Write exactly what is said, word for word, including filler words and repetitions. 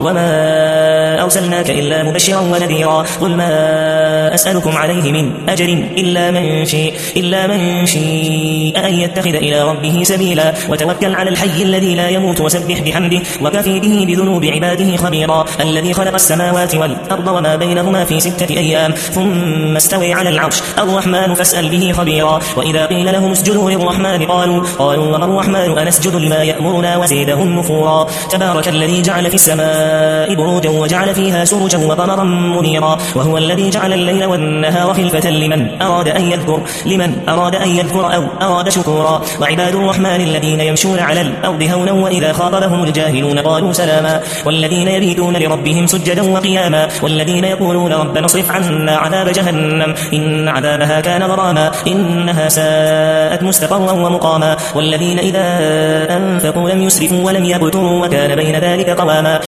وما أرسلناك إلا مبشرا ونذيرا قل ما أسألكم عليه من أجر إلا من شيء إلا من شيء أن يتخذ إلى ربه سبيلا وتوكل على الحي الذي لا يموت وسبح بحمده وكفي به بذنوب عباده خبيرا الذي خلق السماوات والأرض وما بينهما في ستة أيام ثم استوى على العرش الرحمن فاسأل به خبيرا وإذا قيل لهم اسجدوا للرحمن قالوا قالوا وما الرحمن أنسجد لما يأمرنا وزيدهم نفورا تبارك الذي جعل في السماء بروجا وجعل فيها سرجا وقمرا منيرا وهو الذي جعل الليل والنهار خلفة لمن أراد أن يذكر لمن أراد أن يذكر أو أراد شكورا وعباد الرحمن الذين يمشون على الأرض هونا وإذا خاطبهم الجاهلون قالوا سلاما والذين يبيتون لربهم سجدا وقياما والذين يقولون ربنا اصرف عنا عذاب جهنم إن عذابها كان غراما إنها ساءت مستقرا ومقاما والذين إذا أنفقوا لم يسرفوا ولم يقتروا وكان بين ذلك قواما